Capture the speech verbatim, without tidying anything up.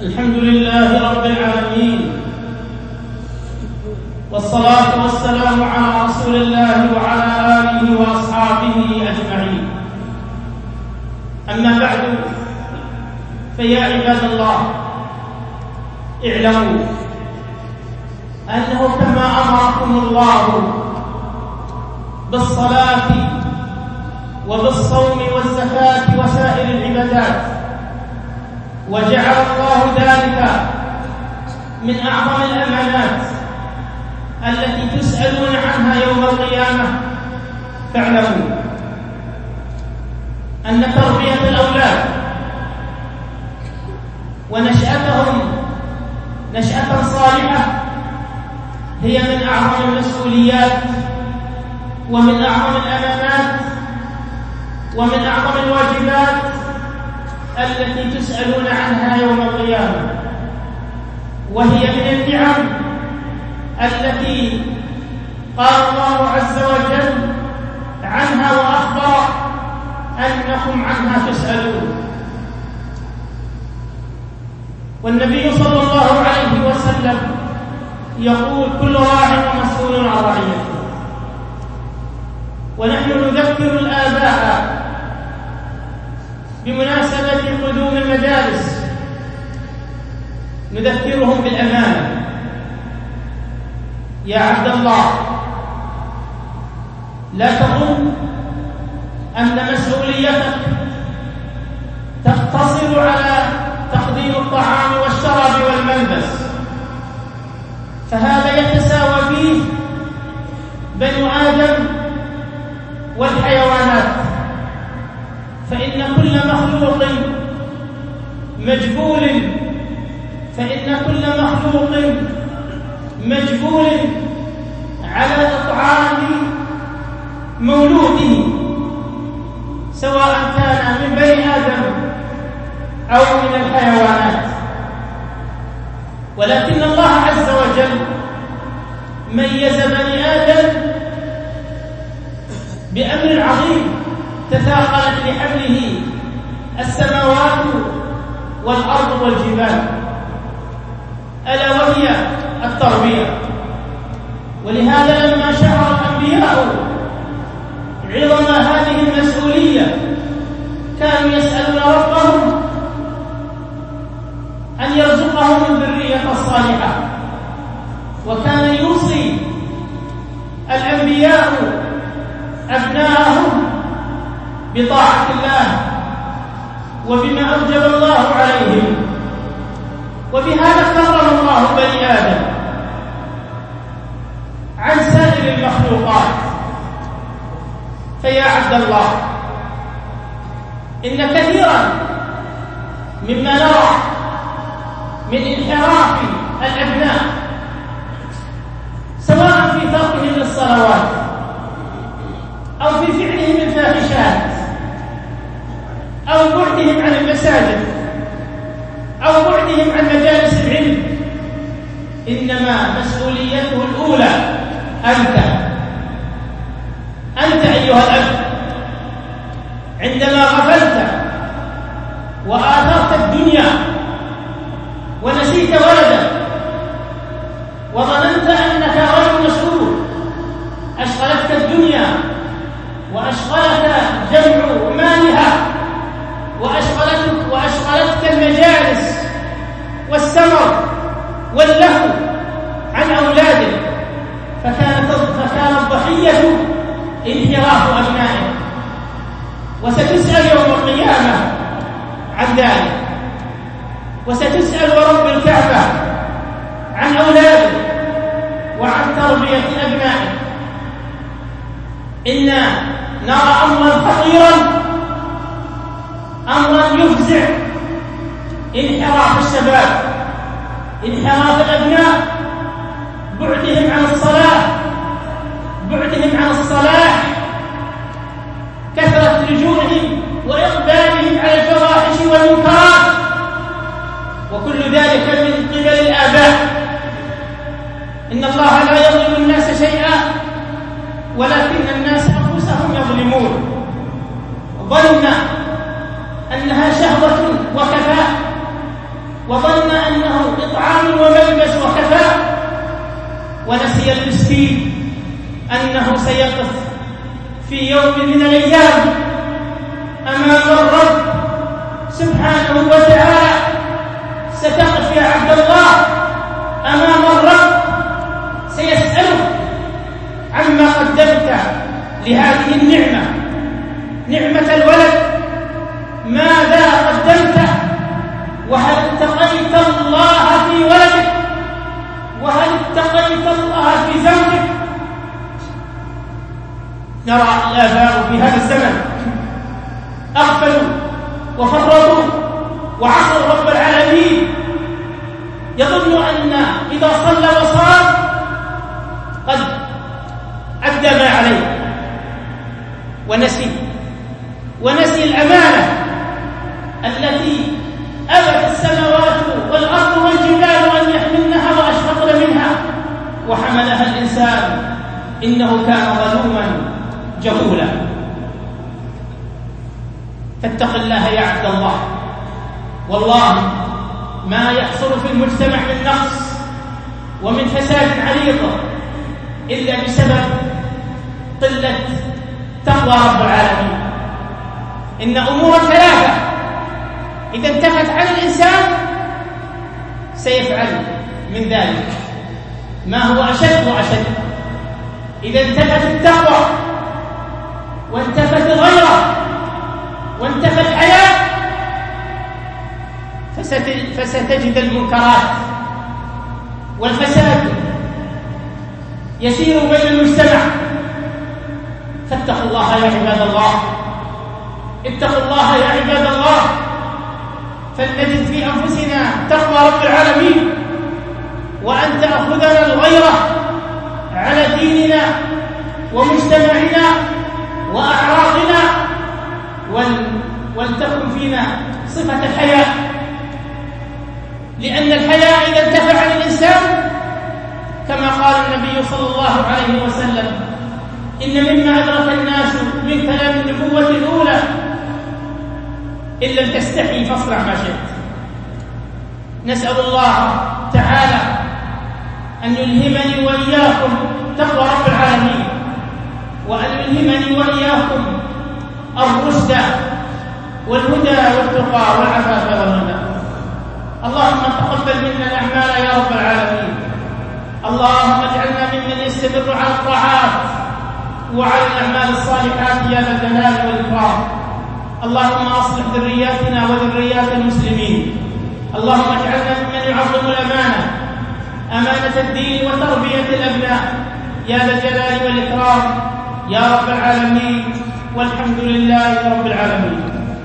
الحمد لله رب العالمين، والصلاة والسلام على رسول الله وعلى آله وأصحابه أجمعين. أما بعد، فيا عباد الله، اعلموا أنه كما أمركم الله بالصلاة وبالصوم والزكاة وسائر العبادات، وجعل الله ذلك من أعظم الأمانات التي تسألون عنها يوم القيامة، فاعلموا أن تربية الأولاد ونشأتهم نشأة صالحة هي من أعظم المسؤوليات ومن أعظم الأمانات ومن أعظم الواجبات التي تسألون عنها يوم القيامة، وهي من النعم التي قال الله عز وجل عنها وأخبر أنكم عنها تسألون. والنبي صلى الله عليه وسلم يقول: كل راع مسؤول عن رعيته. ونحن نذكر الآباء بمناسبة قدوم المجالس، نذكرهم بالأمانة. يا عبد الله، لا تظن أن مسؤوليتك تقتصر على تقديم الطعام والشراب والملبس، فهذا يتساوى فيه بنو آدم والحيوانات، فإن كل مخلوق مجبول فإن كل مخلوق مجبول على إطعام مولوده، سواء كان من بني آدم أو من الحيوانات. ولكن الله عز وجل ميز بني آدم بأمر عظيم تثاقلت لحمله السماوات والأرض والجبال، ألا وهي التربية. ولهذا لما شعر الأنبياء عظم هذه المسؤولية كانوا يسألون ربهم أن يرزقهم الذرية الصالحة، وكان يوصي الأنبياء أبناءهم بطاعة الله وبما أوجب الله عليهم، وبهذا كرم الله بني آدم عن سائر المخلوقات. فيا عبد الله، إن كثيرا مما نرى من انحراف الأبناء، سواء في تركهم للصلوات أو في فعلهم الفاحشات أو بعدهم عن المساجد أو بعدهم عن مجالس العلم، إنما مسؤوليته الأولى أنت أنت أيها الأب، عندما غفلت وآثرت الدنيا ونسيت ولدك وظننت أنك رجل مسؤول، أشغلتك الدنيا وأشغلك جمع مالها وأشغلتك وأشغلتك المجالس والسمر واللهو عن أولادك، فكانت فكانت ضحية انحراف أبنائك، وستسأل يوم القيامة عن ذلك، وستسأل ورب الكعبة عن أولادك وعن تربية أبنائك. إنا نرى أمرا خطيرا، أمرا يفزع، انحراف الشباب، انحراف الأبناء، بعدهم عن الصلاة، بعدهم عن الصلاح، كثرة لجوءهم وإقبالهم على الفواحش والمنكرات، وكل ذلك من قبل الآباء. إن الله لا يظلم الناس شيئا ولكن الناس أنفسهم يظلمون. ظن أنها شهوة وكفاء، وظن أنه إطعام وملبس وكفاء، ونسي المسكين أنه سيقف في يوم من الأيام أمام الرب سبحانه وتعالى. ستقف يا عبد الله أمام الرب، سيسألك عما قدمت لهذه النعمة، نعمة الولد، ماذا قدمت؟ وهل اتقيت الله في ولدك؟ وهل اتقيت الله في زوجك؟ نرى الآباء في هذا الزمن أغفلوا وفرطوا وعصوا رب العالمين، يظن أن إذا صلى وصام قد أدى ما عليه، ونسي ونسي الأمانة التي أبت السماوات والأرض والجبال أن يحملنها وأشفقن منها، وحملها الإنسان إنه كان ظلوما جهولا. فاتق الله يا عبد الله، والله ما يحصل في المجتمع من نقص ومن فساد عريض إلا بسبب قلة تقوى رب العالمين. إن أمور ثلاثة إذا انتفت عن الإنسان سيفعل من ذلك ما هو أشد وأشد. إذا انتفت التقوى وانتفت الغيرة وانتفى الحياء فستجد المنكرات والفساد يسير بين المجتمع. فاتقوا الله يا عباد الله، اتقوا الله يا عباد الله، فلنجد في أنفسنا تقوى رب العالمين، وأن تأخذنا الغيرة على ديننا ومجتمعنا وأعراضنا، ولتكن فينا صفة الحياء، لأن الحياء إذا انتفع عن الإنسان كما قال النبي صلى الله عليه وسلم: إن مما أدرك الناس من كلام النبوة الأولى إن لم تستحي فاصنع ما شئت. نسأل الله تعالى أن يلهمني وإياكم تقوى رب العالمين، وأن يلهمني وإياكم الرشد والهدى والتقى والعفاف والغنى. اللهم تقبل منا الأعمال يا رب العالمين. اللهم اجعلنا ممن يستمر على الطاعات وعلى الأعمال الصالحات يا ذا الجلال والإكرام. اللهم أصلح ذرياتنا وذريات المسلمين. اللهم اجعلنا ممن يعظم الأمانة، أمانة الدين وتربية الأبناء يا ذا الجلال والإكرام يا رب العالمين، والحمد لله رب العالمين.